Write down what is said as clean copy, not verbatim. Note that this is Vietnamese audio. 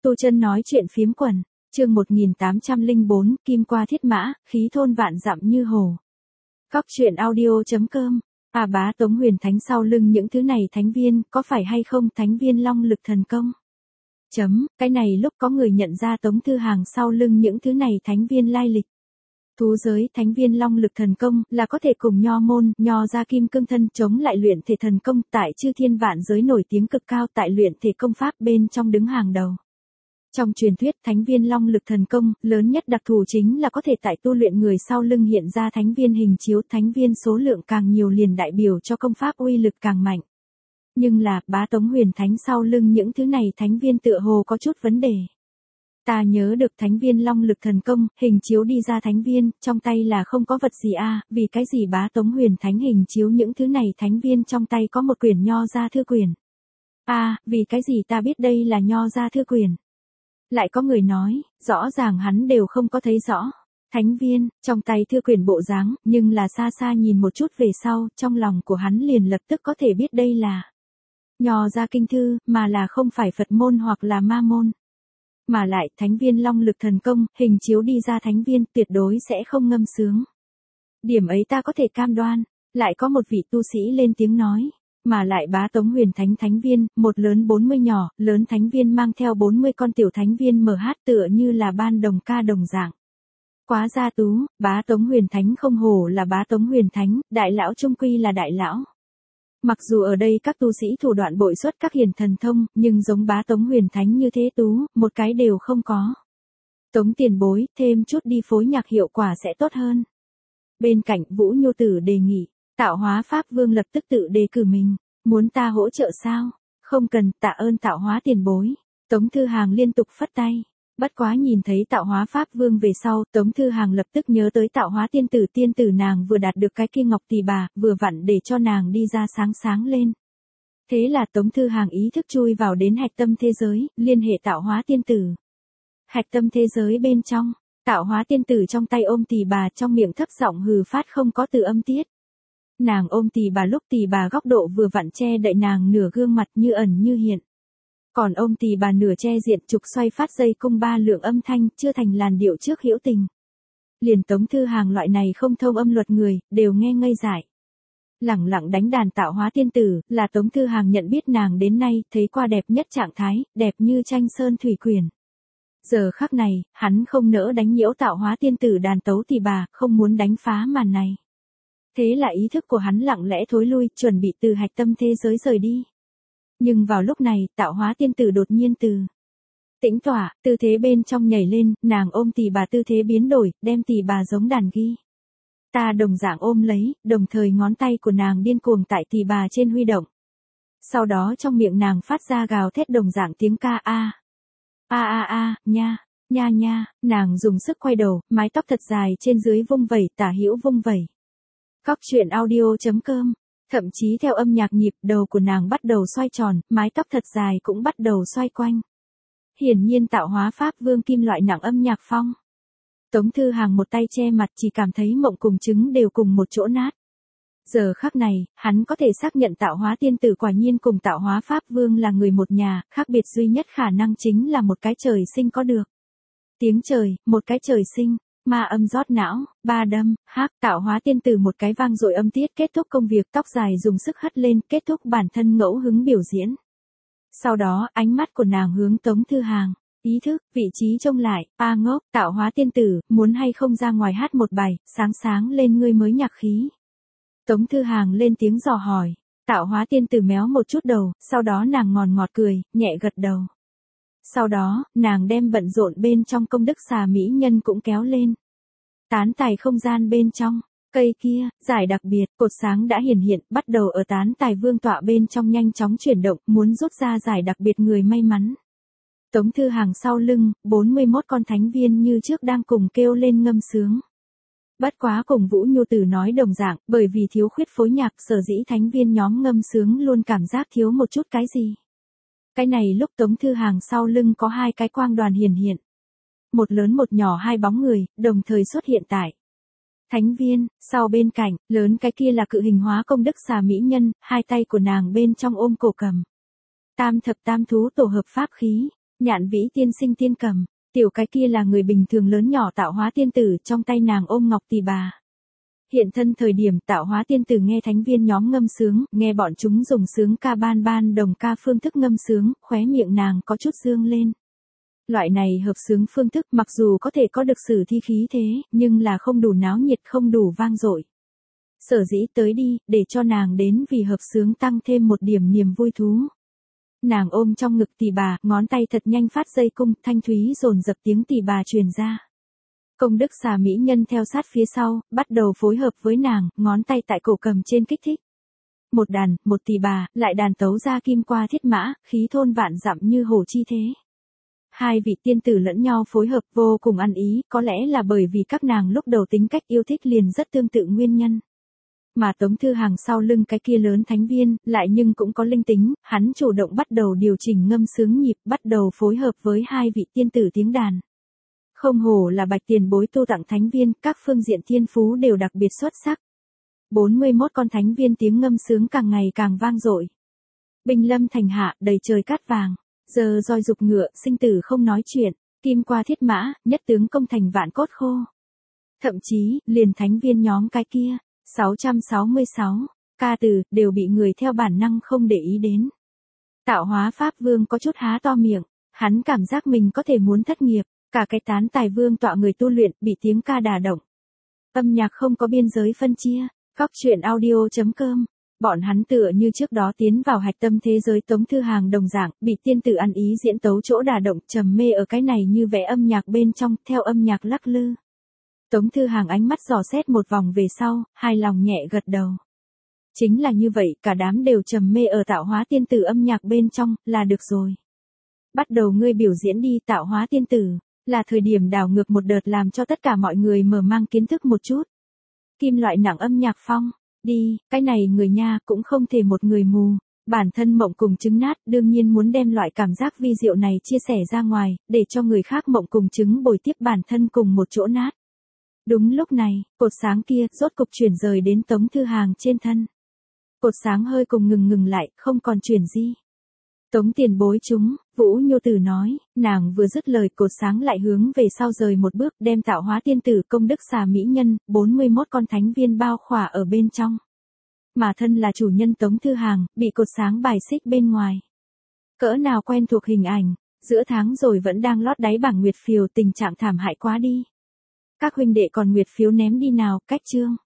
Tu Chân nói chuyện phiếm quần, chương 1804, Kim qua thiết mã, khí thôn vạn dặm như hồ. Cóc truyện audio.com. Bá Tống Huyền Thánh sau lưng những thứ này thánh viên, có phải hay không thánh viên long lực thần công? Cái này lúc có người nhận ra Tống Thư Hàng sau lưng những thứ này thánh viên lai lịch. Thú giới thánh viên long lực thần công là có thể cùng nho môn, nho gia kim cương thân chống lại luyện thể thần công tại chư thiên vạn giới nổi tiếng cực cao tại luyện thể công pháp bên trong đứng hàng đầu. Trong truyền thuyết thánh viên long lực thần công, lớn nhất đặc thù chính là có thể tại tu luyện người sau lưng hiện ra thánh viên hình chiếu, thánh viên số lượng càng nhiều liền đại biểu cho công pháp uy lực càng mạnh. Nhưng là, Bá Tống Huyền Thánh sau lưng những thứ này thánh viên tựa hồ có chút vấn đề. Ta nhớ được thánh viên long lực thần công, hình chiếu đi ra thánh viên, trong tay là không có vật gì vì cái gì Bá Tống Huyền Thánh hình chiếu những thứ này thánh viên trong tay có một quyển nho gia thư quyển. Vì cái gì ta biết đây là nho gia thư quyển. Lại có người nói, rõ ràng hắn đều không có thấy rõ. Thánh viên, trong tay thư quyển bộ dáng, nhưng là xa xa nhìn một chút về sau, trong lòng của hắn liền lập tức có thể biết đây là nho gia kinh thư, mà là không phải Phật môn hoặc là ma môn. Mà lại, thánh viên long lực thần công, hình chiếu đi ra thánh viên tuyệt đối sẽ không ngâm sướng. Điểm ấy ta có thể cam đoan. Lại có một vị tu sĩ lên tiếng nói. Mà lại Bá Tống Huyền Thánh thánh viên, một lớn 40 nhỏ, lớn thánh viên mang theo 40 con tiểu thánh viên MH tựa như là ban đồng ca đồng dạng. Quá gia tú, Bá Tống Huyền Thánh không hổ là Bá Tống Huyền Thánh, đại lão trung quy là đại lão. Mặc dù ở đây các tu sĩ thủ đoạn bội xuất các hiển thần thông, nhưng giống Bá Tống Huyền Thánh như thế tú, một cái đều không có. Tống tiền bối, thêm chút đi phối nhạc hiệu quả sẽ tốt hơn. Bên cạnh Vũ Nhu Tử đề nghị. Tạo Hóa Pháp Vương lập tức tự đề cử mình, muốn ta hỗ trợ sao? Không cần, tạ ơn Tạo Hóa tiền bối. Tống Thư Hàng liên tục phất tay. Bất quá nhìn thấy Tạo Hóa Pháp Vương về sau, Tống Thư Hàng lập tức nhớ tới Tạo Hóa tiên tử nàng vừa đạt được cái kia ngọc tỷ bà, vừa vặn để cho nàng đi ra sáng sáng lên. Thế là Tống Thư Hàng ý thức chui vào đến hạch tâm thế giới, liên hệ Tạo Hóa tiên tử. Hạch tâm thế giới bên trong, Tạo Hóa tiên tử trong tay ôm tỷ bà trong miệng thấp giọng hừ phát không có từ âm tiết. Nàng ôm tỷ bà lúc tỷ bà góc độ vừa vặn che đậy nàng nửa gương mặt như ẩn như hiện. Còn ôm tỷ bà nửa che diện trục xoay phát dây cung ba lượng âm thanh chưa thành làn điệu trước hữu tình. Liền Tống Thư Hàng loại này không thông âm luật người, đều nghe ngây dại. Lẳng lặng đánh đàn Tạo Hóa tiên tử, là Tống Thư Hàng nhận biết nàng đến nay, thấy qua đẹp nhất trạng thái, đẹp như tranh sơn thủy quyển. Giờ khắc này, hắn không nỡ đánh nhiễu Tạo Hóa tiên tử đàn tấu tỷ bà, không muốn đánh phá màn này. Thế là ý thức của hắn lặng lẽ thối lui, chuẩn bị từ hạch tâm thế giới rời đi. Nhưng vào lúc này, Tạo Hóa tiên tử đột nhiên từ tĩnh tỏa, tư thế bên trong nhảy lên, nàng ôm tỷ bà tư thế biến đổi, đem tỷ bà giống đàn ghi. Ta đồng dạng ôm lấy, đồng thời ngón tay của nàng điên cuồng tại tỷ bà trên huy động. Sau đó trong miệng nàng phát ra gào thét đồng dạng tiếng ca nha, nha nha, nàng dùng sức quay đầu, mái tóc thật dài trên dưới vung vẩy, tả hữu vung vẩy. Cóc truyện audio.com. Thậm chí theo âm nhạc nhịp, đầu của nàng bắt đầu xoay tròn, mái tóc thật dài cũng bắt đầu xoay quanh. Hiển nhiên Tạo Hóa Pháp Vương kim loại nặng âm nhạc phong. Tống Thư Hàng một tay che mặt chỉ cảm thấy mộng cùng trứng đều cùng một chỗ nát. Giờ khắc này, hắn có thể xác nhận Tạo Hóa tiên tử quả nhiên cùng Tạo Hóa Pháp Vương là người một nhà, khác biệt duy nhất khả năng chính là một cái trời sinh có được. Tiếng trời, một cái trời sinh. Ma âm rót não, ba đâm, Tạo Hóa tiên tử một cái vang dội âm tiết kết thúc công việc tóc dài dùng sức hất lên, kết thúc bản thân ngẫu hứng biểu diễn. Sau đó, ánh mắt của nàng hướng Tống Thư Hàng, ý thức, vị trí trông lại, ngốc, Tạo Hóa tiên tử, muốn hay không ra ngoài hát một bài, sáng sáng lên ngươi mới nhạc khí. Tống Thư Hàng lên tiếng dò hỏi, Tạo Hóa tiên tử méo một chút đầu, sau đó nàng ngọt cười, nhẹ gật đầu. Sau đó, nàng đem bận rộn bên trong công đức xà mỹ nhân cũng kéo lên. Tán tài không gian bên trong, cây kia, giải đặc biệt, cột sáng đã hiển hiện, bắt đầu ở tán tài vương tọa bên trong nhanh chóng chuyển động, muốn rút ra giải đặc biệt người may mắn. Tống Thư Hàng sau lưng, 41 con thánh viên như trước đang cùng kêu lên ngâm sướng. Bất quá cùng Vũ Nhu Tử nói đồng dạng, bởi vì thiếu khuyết phối nhạc sở dĩ thánh viên nhóm ngâm sướng luôn cảm giác thiếu một chút cái gì. Cái này lúc Tống Thư Hàng sau lưng có hai cái quang đoàn hiển hiện. Một lớn một nhỏ hai bóng người, đồng thời xuất hiện tại thánh viên, sau bên cạnh, lớn cái kia là cự hình hóa công đức xà mỹ nhân, hai tay của nàng bên trong ôm cổ cầm. Tam thập tam thú tổ hợp pháp khí, Nhạn Vĩ tiên sinh tiên cầm, tiểu cái kia là người bình thường lớn nhỏ tạo hóa tiên tử, trong tay nàng ôm ngọc tỷ bà. Hiện thân thời điểm tạo hóa tiên tử nghe thánh viên nhóm ngâm sướng, nghe bọn chúng dùng sướng ca ban ban đồng ca phương thức ngâm sướng, khóe miệng nàng có chút dương lên. Loại này hợp sướng phương thức mặc dù có thể có được sử thi khí thế, nhưng là không đủ náo nhiệt, không đủ vang dội. Sở dĩ tới đi, để cho nàng đến vì hợp sướng tăng thêm một điểm niềm vui thú. Nàng ôm trong ngực tỷ bà, ngón tay thật nhanh phát dây cung, thanh thúy dồn dập tiếng tỷ bà truyền ra. Công đức xà mỹ nhân theo sát phía sau, bắt đầu phối hợp với nàng, ngón tay tại cổ cầm trên kích thích. Một đàn, một tỷ bà, lại đàn tấu ra kim qua thiết mã, khí thôn vạn dặm như hổ chi thế. Hai vị tiên tử lẫn nhau phối hợp vô cùng ăn ý, có lẽ là bởi vì các nàng lúc đầu tính cách yêu thích liền rất tương tự nguyên nhân. Mà Tống Thư Hàng sau lưng cái kia lớn thánh viên, lại nhưng cũng có linh tính, hắn chủ động bắt đầu điều chỉnh ngâm sướng nhịp, bắt đầu phối hợp với hai vị tiên tử tiếng đàn. Không hổ là bạch tiền bối tu tặng thánh viên, các phương diện thiên phú đều đặc biệt xuất sắc. 41 con thánh viên tiếng ngâm sướng càng ngày càng vang dội. Binh lâm thành hạ, đầy trời cát vàng. Giờ roi dục ngựa, sinh tử không nói chuyện, kim qua thiết mã, nhất tướng công thành vạn cốt khô. Thậm chí, liền thánh viên nhóm cái kia, 666, ca từ, đều bị người theo bản năng không để ý đến. Tạo hóa Pháp Vương có chút há to miệng, hắn cảm giác mình có thể muốn thất nghiệp, cả cái tán tài vương tọa người tu luyện, bị tiếng ca đả động. Âm nhạc không có biên giới phân chia, Cóc truyện audio.com. Bọn hắn tựa như trước đó tiến vào hạch tâm thế giới Tống Thư Hàng đồng dạng, bị tiên tử ăn ý diễn tấu chỗ đả động, trầm mê ở cái này như vẽ âm nhạc bên trong, theo âm nhạc lắc lư. Tống Thư Hàng ánh mắt dò xét một vòng về sau, hài lòng nhẹ gật đầu. Chính là như vậy, cả đám đều trầm mê ở tạo hóa tiên tử âm nhạc bên trong, là được rồi. Bắt đầu ngươi biểu diễn đi, tạo hóa tiên tử, là thời điểm đảo ngược một đợt làm cho tất cả mọi người mở mang kiến thức một chút. Kim loại nặng âm nhạc phong. Đi, cái này người nha cũng không thể một người mù. Bản thân mộng cùng trứng nát đương nhiên muốn đem loại cảm giác vi diệu này chia sẻ ra ngoài, để cho người khác mộng cùng trứng bồi tiếp bản thân cùng một chỗ nát. Đúng lúc này, cột sáng kia rốt cục chuyển rời đến Tống Thư Hàng trên thân. Cột sáng hơi cùng ngừng lại, không còn chuyển di. Tống tiền bối chúng, Vũ Nhô Tử nói, nàng vừa dứt lời cột sáng lại hướng về sau rời một bước đem tạo hóa tiên tử công đức xà mỹ nhân, 41 con thánh viên bao khỏa ở bên trong. Mà thân là chủ nhân Tống Thư Hàng, bị cột sáng bài xích bên ngoài. Cỡ nào quen thuộc hình ảnh, giữa tháng rồi vẫn đang lót đáy bảng nguyệt phiếu, tình trạng thảm hại quá đi. Các huynh đệ còn nguyệt phiếu ném đi nào, cách chương.